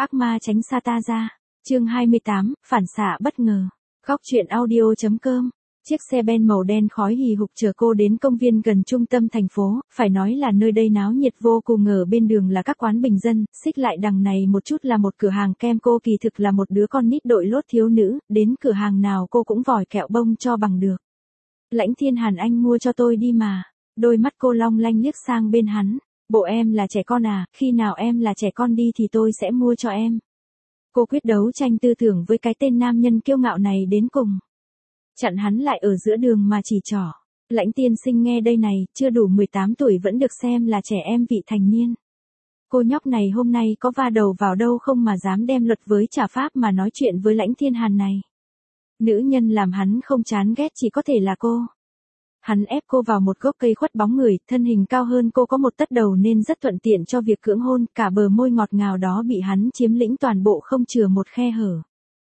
Ác ma tránh xa ta ra. Chương 28, phản xạ bất ngờ. Góc truyện audio.com. Chiếc xe ben màu đen khói hì hục chở cô đến công viên gần trung tâm thành phố, phải nói là nơi đây náo nhiệt vô cùng. Ở bên đường là các quán bình dân, xích lại đằng này một chút là một cửa hàng kem. Cô kỳ thực là một đứa con nít đội lốt thiếu nữ, đến cửa hàng nào cô cũng vòi kẹo bông cho bằng được. Lãnh Thiên Hàn, anh mua cho tôi đi mà. Đôi mắt cô long lanh liếc sang bên hắn. Bộ em là trẻ con à, khi nào em là trẻ con đi thì tôi sẽ mua cho em. Cô quyết đấu tranh tư tưởng với cái tên nam nhân kiêu ngạo này đến cùng. Chặn hắn lại ở giữa đường mà chỉ trỏ. Lãnh tiên sinh nghe đây này, chưa đủ 18 tuổi vẫn được xem là trẻ em vị thành niên. Cô nhóc này hôm nay có va đầu vào đâu không mà dám đem luật với trả pháp mà nói chuyện với Lãnh Thiên Hàn này. Nữ nhân làm hắn không chán ghét chỉ có thể là cô. Hắn ép cô vào một gốc cây khuất bóng người, thân hình cao hơn cô có một tấc đầu nên rất thuận tiện cho việc cưỡng hôn, cả bờ môi ngọt ngào đó bị hắn chiếm lĩnh toàn bộ không chừa một khe hở.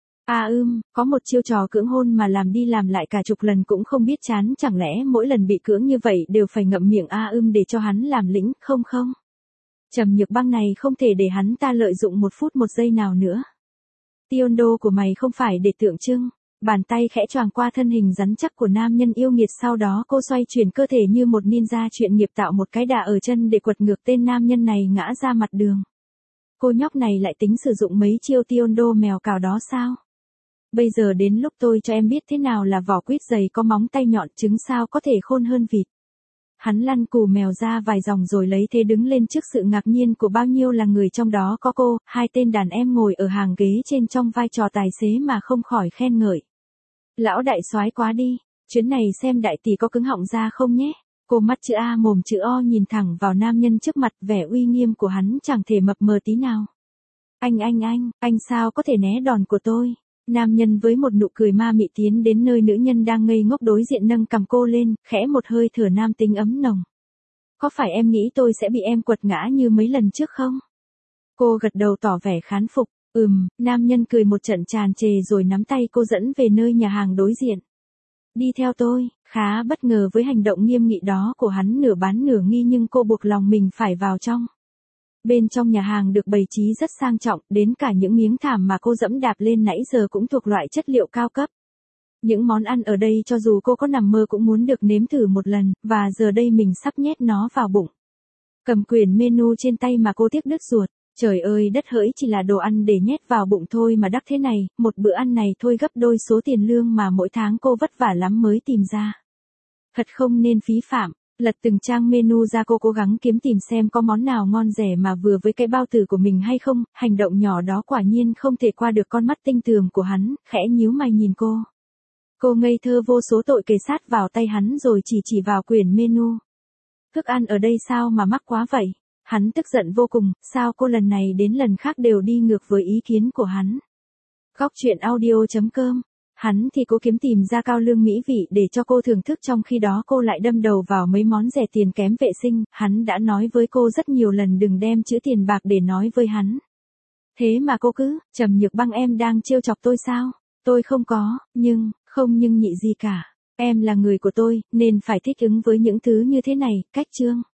Có một chiêu trò cưỡng hôn mà làm đi làm lại cả chục lần cũng không biết chán, chẳng lẽ mỗi lần bị cưỡng như vậy đều phải ngậm miệng để cho hắn làm lĩnh, không. Trầm Nhược Băng này không thể để hắn ta lợi dụng một phút một giây nào nữa. Tiondo của mày không phải để tượng trưng. Bàn tay khẽ choàng qua thân hình rắn chắc của nam nhân yêu nghiệt, sau đó cô xoay chuyển cơ thể như một ninja chuyên nghiệp tạo một cái đà ở chân để quật ngược tên nam nhân này ngã ra mặt đường. Cô nhóc này lại tính sử dụng mấy chiêu Tiondo mèo cào đó sao? Bây giờ đến lúc tôi cho em biết thế nào là vỏ quýt dày có móng tay nhọn, trứng sao có thể khôn hơn vịt. Hắn lăn cù mèo ra vài dòng rồi lấy thế đứng lên trước sự ngạc nhiên của bao nhiêu là người, trong đó có cô, hai tên đàn em ngồi ở hàng ghế trên trong vai trò tài xế mà không khỏi khen ngợi. Lão đại soái quá đi, chuyến này xem đại tỷ có cứng họng ra không nhé. Cô mắt chữ A mồm chữ O nhìn thẳng vào nam nhân trước mặt, vẻ uy nghiêm của hắn chẳng thể mập mờ tí nào. Anh sao có thể né đòn của tôi? Nam nhân với một nụ cười ma mị tiến đến nơi nữ nhân đang ngây ngốc đối diện, nâng cằm cô lên, khẽ một hơi thở nam tính ấm nồng. Có phải em nghĩ tôi sẽ bị em quật ngã như mấy lần trước không? Cô gật đầu tỏ vẻ khán phục. Nam nhân cười một trận tràn trề rồi nắm tay cô dẫn về nơi nhà hàng đối diện. Đi theo tôi. Khá bất ngờ với hành động nghiêm nghị đó của hắn, nửa bán nửa nghi nhưng cô buộc lòng mình phải vào trong. Bên trong nhà hàng được bày trí rất sang trọng, đến cả những miếng thảm mà cô dẫm đạp lên nãy giờ cũng thuộc loại chất liệu cao cấp. Những món ăn ở đây cho dù cô có nằm mơ cũng muốn được nếm thử một lần, và giờ đây mình sắp nhét nó vào bụng. Cầm quyển menu trên tay mà cô tiếc đứt ruột. Trời ơi đất hỡi, chỉ là đồ ăn để nhét vào bụng thôi mà đắt thế này, một bữa ăn này thôi gấp đôi số tiền lương mà mỗi tháng cô vất vả lắm mới tìm ra. Thật không nên phí phạm. Lật từng trang menu ra, cô cố gắng kiếm tìm xem có món nào ngon rẻ mà vừa với cái bao tử của mình hay không. Hành động nhỏ đó quả nhiên không thể qua được con mắt tinh tường của hắn, khẽ nhíu mày nhìn cô. Cô ngây thơ vô số tội kề sát vào tay hắn rồi chỉ vào quyển menu. Thức ăn ở đây sao mà mắc quá vậy? Hắn tức giận vô cùng, sao cô lần này đến lần khác đều đi ngược với ý kiến của hắn. Góc truyện audio.com. Hắn thì cố kiếm tìm ra cao lương mỹ vị để cho cô thưởng thức, trong khi đó cô lại đâm đầu vào mấy món rẻ tiền kém vệ sinh. Hắn đã nói với cô rất nhiều lần đừng đem chữ tiền bạc để nói với hắn. Thế mà cô cứ, Trầm Nhược Băng em đang trêu chọc tôi sao? Tôi không có, không nhị gì cả. Em là người của tôi, nên phải thích ứng với những thứ như thế này, cách chương.